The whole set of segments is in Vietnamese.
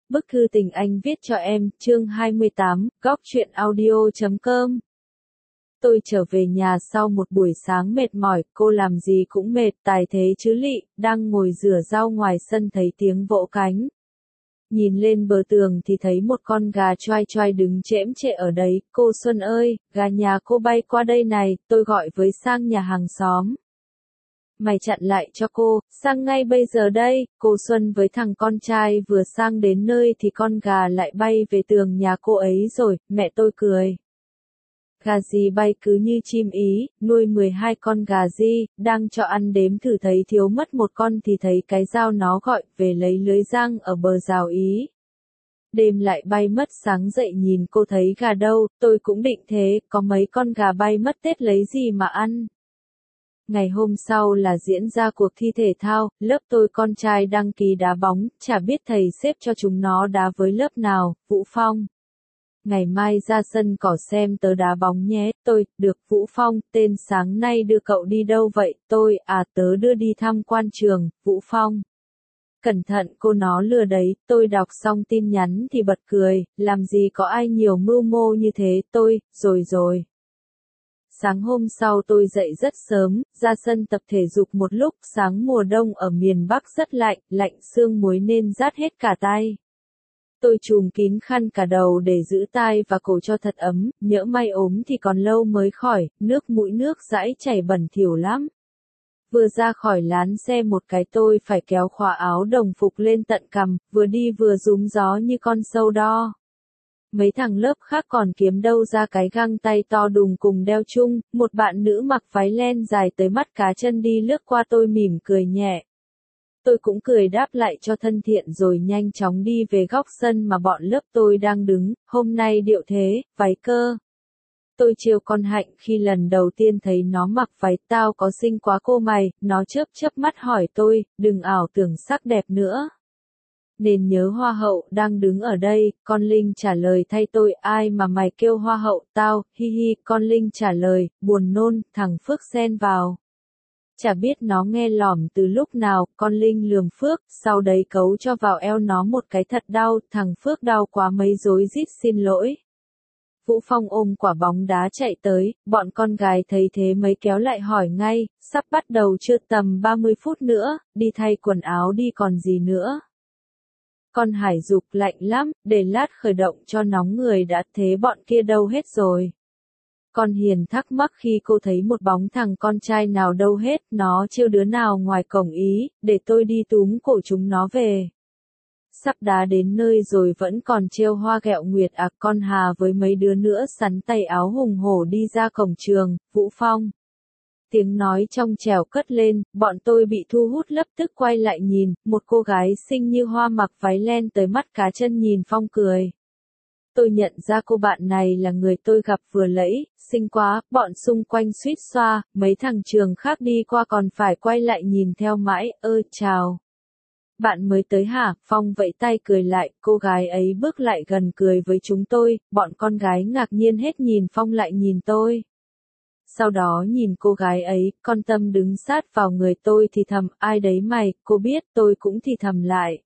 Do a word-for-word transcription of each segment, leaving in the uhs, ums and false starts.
Bức thư tình anh viết cho em, chương hai mươi tám, góc truyện audio chấm com. Tôi trở về nhà sau một buổi sáng mệt mỏi, cô làm gì cũng mệt, tài thế chứ lị, đang ngồi rửa rau ngoài sân thấy tiếng vỗ cánh. Nhìn lên bờ tường thì thấy một con gà choai choai đứng chễm chệ ở đấy, cô Xuân ơi, gà nhà cô bay qua đây này, tôi gọi với sang nhà hàng xóm. Mày chặn lại cho cô, sang ngay bây giờ đây, cô Xuân với thằng con trai vừa sang đến nơi thì con gà lại bay về tường nhà cô ấy rồi, mẹ tôi cười. Gà gì bay cứ như chim ý, nuôi mười hai con gà gì, đang cho ăn đếm thử thấy thiếu mất một con thì thấy cái dao nó gọi về lấy lưới giang ở bờ rào ý. Đêm lại bay mất, sáng dậy nhìn cô thấy gà đâu, tôi cũng định thế, có mấy con gà bay mất Tết lấy gì mà ăn. Ngày hôm sau là diễn ra cuộc thi thể thao, lớp tôi con trai đăng ký đá bóng, chả biết thầy xếp cho chúng nó đá với lớp nào, Vũ Phong. Ngày mai ra sân cỏ xem tớ đá bóng nhé, tôi, được Vũ Phong, tên sáng nay đưa cậu đi đâu vậy, tôi, à tớ đưa đi tham quan trường, Vũ Phong. Cẩn thận cô nó lừa đấy, tôi đọc xong tin nhắn thì bật cười, làm gì có ai nhiều mưu mô như thế, tôi, rồi rồi. Sáng hôm sau tôi dậy rất sớm, ra sân tập thể dục một lúc, sáng mùa đông ở miền Bắc rất lạnh, lạnh sương muối nên rát hết cả tay. Tôi trùm kín khăn cả đầu để giữ tai và cổ cho thật ấm, nhỡ may ốm thì còn lâu mới khỏi, nước mũi nước dãi chảy bẩn thỉu lắm. Vừa ra khỏi lán xe một cái tôi phải kéo khóa áo đồng phục lên tận cằm, vừa đi vừa rúm gió như con sâu đo. Mấy thằng lớp khác còn kiếm đâu ra cái găng tay to đùng cùng đeo chung, một bạn nữ mặc váy len dài tới mắt cá chân đi lướt qua tôi mỉm cười nhẹ. Tôi cũng cười đáp lại cho thân thiện rồi nhanh chóng đi về góc sân mà bọn lớp tôi đang đứng, hôm nay điệu thế, váy cơ. Tôi trêu con Hạnh khi lần đầu tiên thấy nó mặc váy, tao có xinh quá cô mày, nó chớp chớp mắt hỏi tôi, đừng ảo tưởng sắc đẹp nữa. Nên nhớ hoa hậu đang đứng ở đây, con Linh trả lời thay tôi, ai mà mày kêu hoa hậu, tao, hi hi, con Linh trả lời, buồn nôn, thằng Phước xen vào. Chả biết nó nghe lỏm từ lúc nào, con Linh lườm Phước, sau đấy cấu cho vào eo nó một cái thật đau, thằng Phước đau quá mấy rối rít xin lỗi. Vũ Phong ôm quả bóng đá chạy tới, bọn con gái thấy thế mấy kéo lại hỏi ngay, sắp bắt đầu chưa, tầm ba mươi phút nữa, đi thay quần áo đi còn gì nữa. Con Hải dục lạnh lắm, để lát khởi động cho nóng người đã, thế bọn kia đâu hết rồi. Con Hiền thắc mắc khi cô thấy một bóng thằng con trai nào đâu hết, nó trêu đứa nào ngoài cổng ý, để tôi đi túm cổ chúng nó về. Sắp đá đến nơi rồi vẫn còn trêu hoa ghẹo nguyệt à, con Hà với mấy đứa nữa sắn tay áo hùng hổ đi ra cổng trường, Vũ Phong. Tiếng nói trong trẻo cất lên, bọn tôi bị thu hút lập tức quay lại nhìn, một cô gái xinh như hoa mặc váy len tới mắt cá chân nhìn Phong cười. Tôi nhận ra cô bạn này là người tôi gặp vừa nãy, xinh quá, bọn xung quanh suýt xoa, mấy thằng trường khác đi qua còn phải quay lại nhìn theo mãi, ơ chào. Bạn mới tới hả, Phong vẫy tay cười lại, cô gái ấy bước lại gần cười với chúng tôi, bọn con gái ngạc nhiên hết nhìn Phong lại nhìn tôi. Sau đó nhìn cô gái ấy, con Tâm đứng sát vào người tôi thì thầm, ai đấy mày, cô biết, tôi cũng thì thầm lại.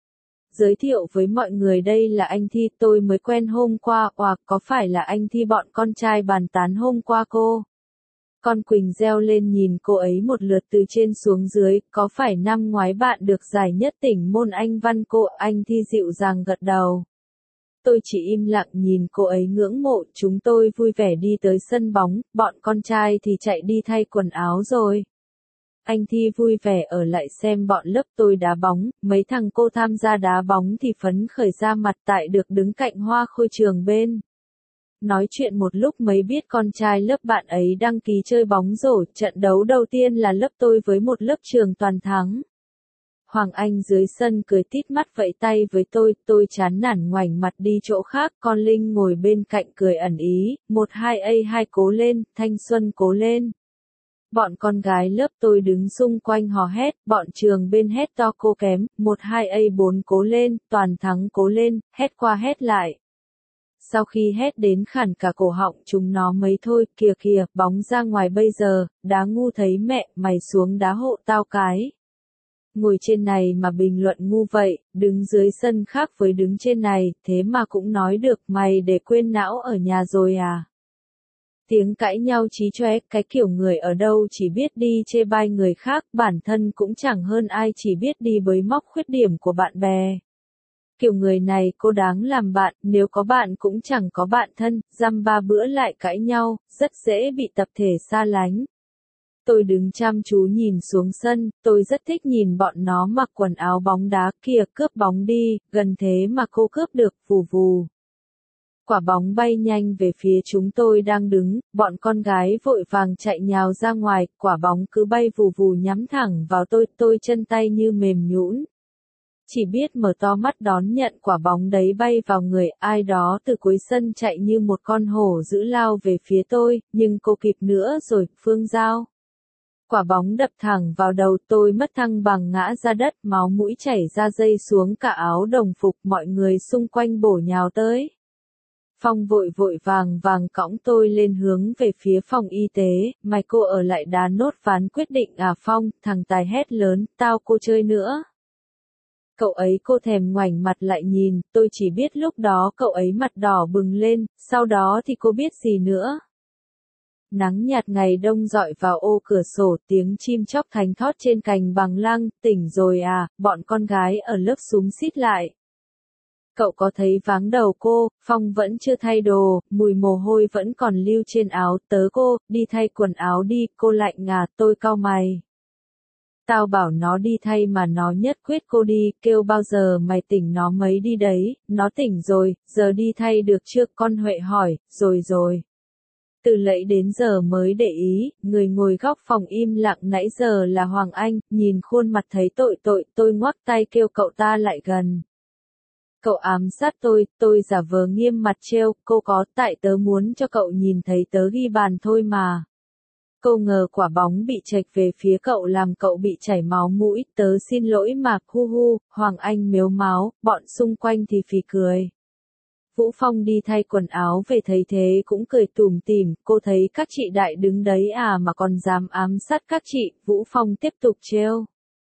Giới thiệu với mọi người đây là anh Thi tôi mới quen hôm qua, hoặc có phải là anh Thi bọn con trai bàn tán hôm qua cô. Con Quỳnh reo lên nhìn cô ấy một lượt từ trên xuống dưới, có phải năm ngoái bạn được giải nhất tỉnh môn Anh văn cô, anh Thi dịu dàng gật đầu. Tôi chỉ im lặng nhìn cô ấy ngưỡng mộ, chúng tôi vui vẻ đi tới sân bóng, bọn con trai thì chạy đi thay quần áo rồi. Anh Thi vui vẻ ở lại xem bọn lớp tôi đá bóng, mấy thằng cô tham gia đá bóng thì phấn khởi ra mặt tại được đứng cạnh hoa khôi trường bên. Nói chuyện một lúc mới biết con trai lớp bạn ấy đăng ký chơi bóng rổ, trận đấu đầu tiên là lớp tôi với một lớp trường toàn thắng. Hoàng Anh dưới sân cười tít mắt vẫy tay với tôi, tôi chán nản ngoảnh mặt đi chỗ khác, con Linh ngồi bên cạnh cười ẩn ý, một hai a hai cố lên, thanh xuân cố lên. Bọn con gái lớp tôi đứng xung quanh hò hét, bọn trường bên hét to cô kém, một hai a bốn cố lên, toàn thắng cố lên, hét qua hét lại. Sau khi hét đến khản cả cổ họng chúng nó mấy thôi, kìa kìa, bóng ra ngoài bây giờ, đá ngu thấy mẹ, mày xuống đá hộ tao cái. ngồi trên này mà bình luận ngu vậy, đứng dưới sân khác với đứng trên này, thế mà cũng nói được mày để quên não ở nhà rồi à. Tiếng cãi nhau chí chóe, cái kiểu người ở đâu chỉ biết đi chê bai người khác, bản thân cũng chẳng hơn ai chỉ biết đi bới móc khuyết điểm của bạn bè. Kiểu người này cô đáng làm bạn, nếu có bạn cũng chẳng có bạn thân, dăm ba bữa lại cãi nhau, rất dễ bị tập thể xa lánh. Tôi đứng chăm chú nhìn xuống sân, tôi rất thích nhìn bọn nó mặc quần áo bóng đá kìa, cướp bóng đi, gần thế mà cô cướp được, vù vù. Quả bóng bay nhanh về phía chúng tôi đang đứng, bọn con gái vội vàng chạy nhào ra ngoài, quả bóng cứ bay vù vù nhắm thẳng vào tôi, tôi chân tay như mềm nhũn. Chỉ biết mở to mắt đón nhận quả bóng đấy bay vào người ai đó từ cuối sân chạy như một con hổ dữ lao về phía tôi, nhưng cô kịp nữa rồi, Phương Giao. Quả bóng đập thẳng vào đầu tôi mất thăng bằng ngã ra đất, máu mũi chảy ra dây xuống cả áo đồng phục, mọi người xung quanh bổ nhào tới. Phong vội vội vàng vàng cõng tôi lên hướng về phía phòng y tế, mày cô ở lại đá nốt ván quyết định à Phong, thằng tài hét lớn, tao cô chơi nữa. Cậu ấy cô thèm ngoảnh mặt lại nhìn, tôi chỉ biết lúc đó cậu ấy mặt đỏ bừng lên, sau đó thì cô biết gì nữa. Nắng nhạt ngày đông dọi vào ô cửa sổ, tiếng chim chóc thánh thót trên cành bằng lăng, tỉnh rồi à, bọn con gái ở lớp xúm xít lại. Cậu có thấy váng đầu cô, Phong vẫn chưa thay đồ, mùi mồ hôi vẫn còn lưu trên áo, tớ cô, đi thay quần áo đi, cô lạnh à, tôi cau mày. Tao bảo nó đi thay mà nó nhất quyết cô đi, kêu bao giờ mày tỉnh nó mới đi đấy, nó tỉnh rồi, giờ đi thay được chưa, con Huệ hỏi, rồi rồi. Từ lẫy đến giờ mới để ý, người ngồi góc phòng im lặng nãy giờ là Hoàng Anh, nhìn khuôn mặt thấy tội tội, tôi ngoắc tay kêu cậu ta lại gần. Cậu ám sát tôi, tôi giả vờ nghiêm mặt trêu, cô có, tại tớ muốn cho cậu nhìn thấy tớ ghi bàn thôi mà. Cô ngờ quả bóng bị chệch về phía cậu làm cậu bị chảy máu mũi, tớ xin lỗi mà, hu hu, Hoàng Anh mếu máo, bọn xung quanh thì phì cười. Vũ Phong đi thay quần áo về thấy thế cũng cười tủm tỉm, cô thấy các chị đại đứng đấy à mà còn dám ám sát các chị, Vũ Phong tiếp tục trêu.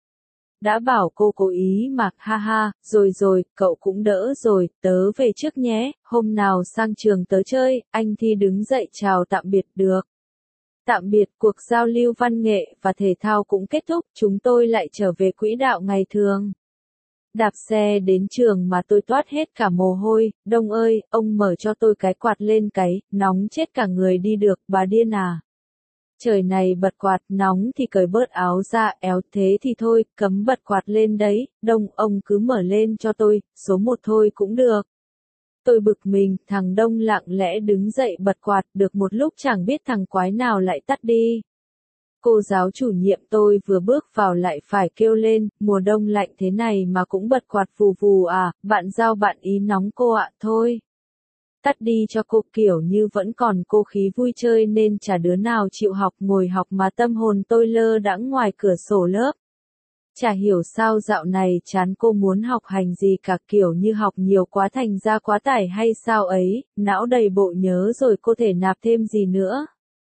Đã bảo cô cố ý mà, ha ha, rồi rồi, cậu cũng đỡ rồi, tớ về trước nhé, hôm nào sang trường tớ chơi, anh Thi đứng dậy chào tạm biệt được. Tạm biệt, cuộc giao lưu văn nghệ và thể thao cũng kết thúc, chúng tôi lại trở về quỹ đạo ngày thường. Đạp xe đến trường mà tôi toát hết cả mồ hôi, Đông ơi, ông mở cho tôi cái quạt lên cái, nóng chết cả người đi được, bà điên à. Trời này bật quạt, nóng thì cởi bớt áo ra, éo thế thì thôi, cấm bật quạt lên đấy, Đông ông cứ mở lên cho tôi, số một thôi cũng được. Tôi bực mình, thằng Đông lặng lẽ đứng dậy bật quạt, được một lúc chẳng biết thằng quái nào lại tắt đi. Cô giáo chủ nhiệm tôi vừa bước vào lại phải kêu lên, mùa đông lạnh thế này mà cũng bật quạt vù vù à, bạn giao bạn ý nóng cô ạ, thôi. Tắt đi cho cô, kiểu như vẫn còn cô khí vui chơi nên chả đứa nào chịu học, ngồi học mà tâm hồn tôi lơ đãng ngoài cửa sổ lớp. Chả hiểu sao dạo này chán cô muốn học hành gì cả, kiểu như học nhiều quá thành ra quá tải hay sao ấy, não đầy bộ nhớ rồi cô thể nạp thêm gì nữa.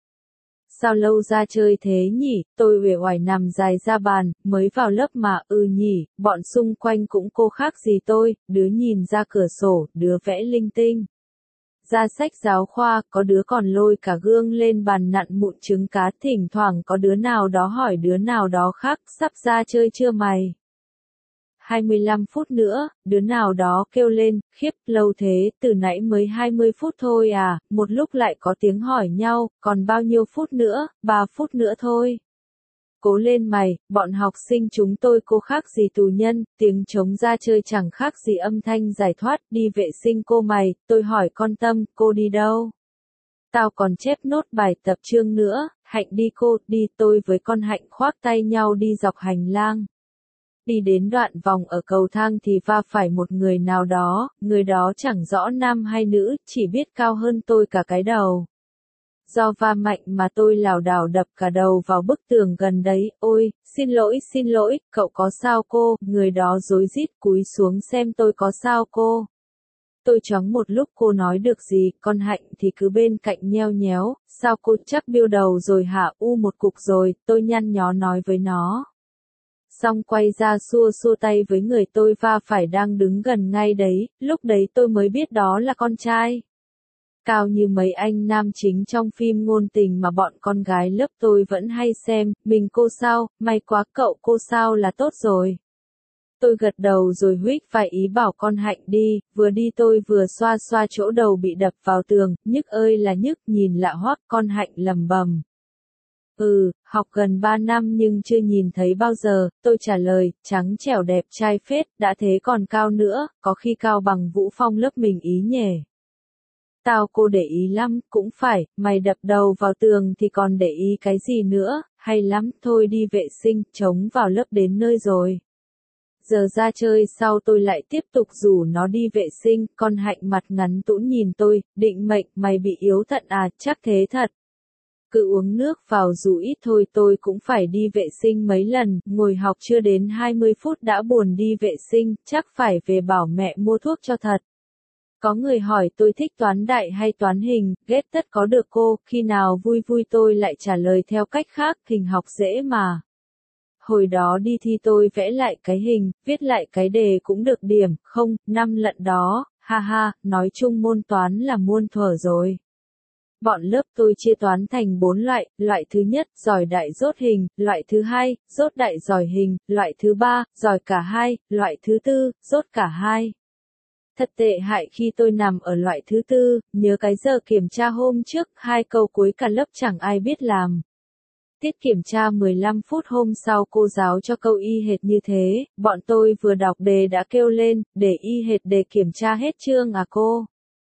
Sao lâu ra chơi thế nhỉ, tôi uể oải nằm dài ra bàn, mới vào lớp mà, ừ nhỉ, bọn xung quanh cũng cô khác gì tôi, đứa nhìn ra cửa sổ, đứa vẽ linh tinh. Ra sách giáo khoa, có đứa còn lôi cả gương lên bàn nặn mụn trứng cá, thỉnh thoảng có đứa nào đó hỏi đứa nào đó khác, sắp ra chơi chưa mày? hai mươi lăm phút nữa, đứa nào đó kêu lên, khiếp, lâu thế, từ nãy mới hai mươi phút thôi à, một lúc lại có tiếng hỏi nhau, còn bao nhiêu phút nữa, ba phút nữa thôi. Cố lên mày, bọn học sinh chúng tôi cô khác gì tù nhân, tiếng trống ra chơi chẳng khác gì âm thanh giải thoát, đi vệ sinh cô mày, tôi hỏi con Tâm, cô đi đâu? Tao còn chép nốt bài tập chương nữa, Hạnh đi cô, đi, tôi với con Hạnh khoác tay nhau đi dọc hành lang. Đi đến đoạn vòng ở cầu thang thì va phải một người nào đó, người đó chẳng rõ nam hay nữ, chỉ biết cao hơn tôi cả cái đầu. Do va mạnh mà tôi lảo đảo đập cả đầu vào bức tường gần đấy, ôi, xin lỗi xin lỗi, cậu có sao cô, người đó rối rít cúi xuống xem tôi có sao cô. Tôi choáng một lúc cô nói được gì, con Hạnh thì cứ bên cạnh nheo nhéo, sao cô chắc biêu đầu rồi hả, u một cục rồi, tôi nhăn nhó nói với nó. xong quay ra xua xua tay với người tôi va phải đang đứng gần ngay đấy, lúc đấy tôi mới biết đó là con trai. Cao như mấy anh nam chính trong phim ngôn tình mà bọn con gái lớp tôi vẫn hay xem, mình cô sao, may quá cậu cô sao là tốt rồi. Tôi gật đầu rồi huých vai ý bảo con Hạnh đi, vừa đi tôi vừa xoa xoa chỗ đầu bị đập vào tường, nhức ơi là nhức, nhìn lạ hoắc, con Hạnh lầm bầm. Ừ, học gần ba năm nhưng chưa nhìn thấy bao giờ, tôi trả lời, trắng trẻo đẹp trai phết, đã thế còn cao nữa, có khi cao bằng Vũ Phong lớp mình ý nhề. Tao cô để ý lắm, cũng phải, mày đập đầu vào tường thì còn để ý cái gì nữa, hay lắm, thôi đi vệ sinh, trống vào lớp đến nơi rồi. Giờ ra chơi sau tôi lại tiếp tục rủ nó đi vệ sinh, con Hạnh mặt ngắn tũn nhìn tôi, định mệnh, mày bị yếu thận à, chắc thế thật. Cứ uống nước vào dù ít thôi tôi cũng phải đi vệ sinh mấy lần, ngồi học chưa đến hai mươi phút đã buồn đi vệ sinh, chắc phải về bảo mẹ mua thuốc cho thật. Có người hỏi tôi thích toán đại hay toán hình, ghét tất có được cô, khi nào vui vui tôi lại trả lời theo cách khác, hình học dễ mà. Hồi đó đi thi tôi vẽ lại cái hình, viết lại cái đề cũng được điểm, không, năm lận đó, ha ha, nói chung môn toán là muôn thuở rồi. Bọn lớp tôi chia toán thành bốn loại, loại thứ nhất, giỏi đại dốt hình, loại thứ hai, dốt đại giỏi hình, loại thứ ba, giỏi cả hai, loại thứ tư, dốt cả hai. Thật tệ hại khi tôi nằm ở loại thứ tư, nhớ cái giờ kiểm tra hôm trước, hai câu cuối cả lớp chẳng ai biết làm. Tiết kiểm tra mười lăm phút hôm sau cô giáo cho câu y hệt như thế, bọn tôi vừa đọc đề đã kêu lên, để y hệt đề kiểm tra hết chương à cô.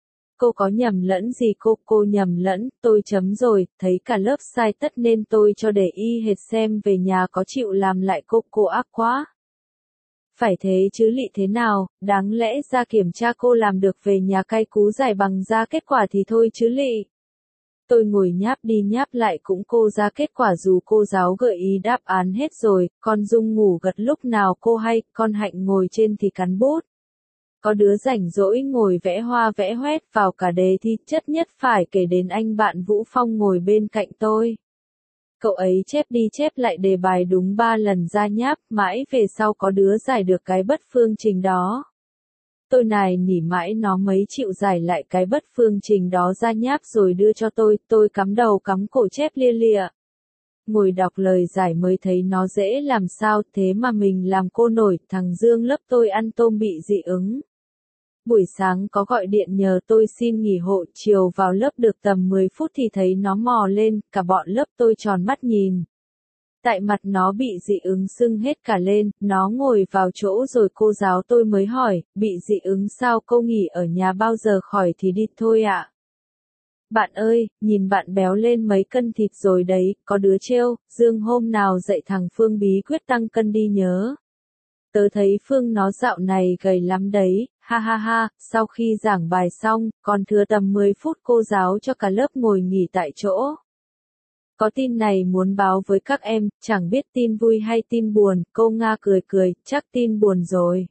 Cô có nhầm lẫn gì cô, cô nhầm lẫn, tôi chấm rồi, thấy cả lớp sai tất nên tôi cho để y hệt xem về nhà có chịu làm lại cô, cô ác quá. Phải thế chứ lị thế nào, đáng lẽ ra kiểm tra cô làm được về nhà cay cú giải bằng ra kết quả thì thôi chứ lị. Tôi ngồi nháp đi nháp lại cũng cô ra kết quả dù cô giáo gợi ý đáp án hết rồi, con Dung ngủ gật lúc nào cô hay, con Hạnh ngồi trên thì cắn bút. Có đứa rảnh rỗi ngồi vẽ hoa vẽ hoét vào cả đề thi, chất nhất phải kể đến anh bạn Vũ Phong ngồi bên cạnh tôi. Cậu ấy chép đi chép lại đề bài đúng ba lần ra nháp, mãi về sau có đứa giải được cái bất phương trình đó. Tôi nài nỉ mãi nó mới chịu giải lại cái bất phương trình đó ra nháp rồi đưa cho tôi, tôi cắm đầu cắm cổ chép lia lịa. Ngồi đọc lời giải mới thấy nó dễ làm sao, thế mà mình làm cô nổi, thằng Dương lớp tôi ăn tôm bị dị ứng. Buổi sáng có gọi điện nhờ tôi xin nghỉ hộ, chiều vào lớp được tầm mười phút thì thấy nó mò lên, cả bọn lớp tôi tròn mắt nhìn. Tại mặt nó bị dị ứng sưng hết cả lên, nó ngồi vào chỗ rồi cô giáo tôi mới hỏi, bị dị ứng sao cô nghỉ ở nhà bao giờ khỏi thì đi thôi ạ. Bạn ơi, nhìn bạn béo lên mấy cân thịt rồi đấy, có đứa trêu, Dương hôm nào dạy thằng Phương bí quyết tăng cân đi nhớ. Tớ thấy Phương nó dạo này gầy lắm đấy, ha ha ha, sau khi giảng bài xong, còn thừa tầm mười phút cô giáo cho cả lớp ngồi nghỉ tại chỗ. Có tin này muốn báo với các em, chẳng biết tin vui hay tin buồn, cô Nga cười cười, chắc tin buồn rồi.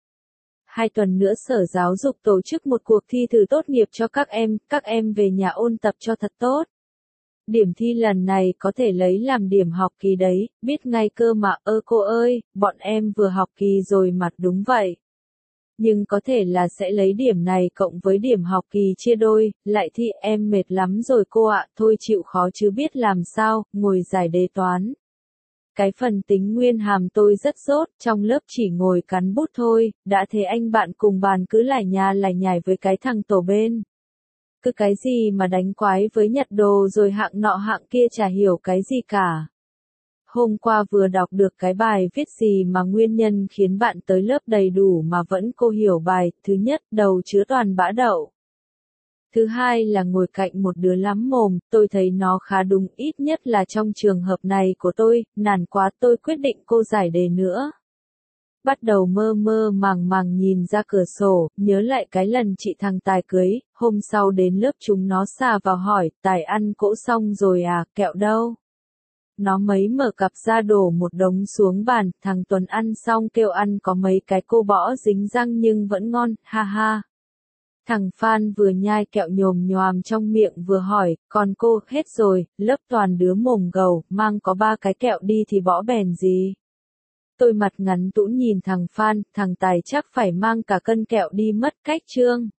Hai tuần nữa Sở Giáo dục tổ chức một cuộc thi thử tốt nghiệp cho các em, các em về nhà ôn tập cho thật tốt. Điểm thi lần này có thể lấy làm điểm học kỳ đấy, biết ngay cơ mà, ơ cô ơi, bọn em vừa học kỳ rồi mà, đúng vậy. Nhưng có thể là sẽ lấy điểm này cộng với điểm học kỳ chia đôi, lại thi em mệt lắm rồi cô ạ, thôi chịu khó chứ biết làm sao, ngồi giải đề toán. Cái phần tính nguyên hàm tôi rất dốt, trong lớp chỉ ngồi cắn bút thôi, đã thế anh bạn cùng bàn cứ lải nhà lải nhải với cái thằng tổ bên. Cứ cái gì mà đánh quái với nhặt đồ rồi hạng nọ hạng kia chả hiểu cái gì cả. Hôm qua vừa đọc được cái bài viết gì mà nguyên nhân khiến bạn tới lớp đầy đủ mà vẫn cô hiểu bài, thứ nhất, đầu chứa toàn bã đậu. Thứ hai là ngồi cạnh một đứa lắm mồm, tôi thấy nó khá đúng, ít nhất là trong trường hợp này của tôi, nản quá tôi quyết định cô giải đề nữa. Bắt đầu mơ mơ màng màng nhìn ra cửa sổ, nhớ lại cái lần chị thằng Tài cưới, hôm sau đến lớp chúng nó xà vào hỏi, Tài ăn cỗ xong rồi à, kẹo đâu? Nó mấy mở cặp ra đổ một đống xuống bàn, thằng Tuấn ăn xong kêu ăn có mấy cái cô bỏ dính răng nhưng vẫn ngon, ha ha. Thằng Phan vừa nhai kẹo nhồm nhoàm trong miệng vừa hỏi, còn cô, hết rồi, lớp toàn đứa mồm gầu, mang có ba cái kẹo đi thì bỏ bèn gì. Tôi mặt ngắn tũn nhìn thằng Phan, thằng Tài chắc phải mang cả cân kẹo đi mất cách chương.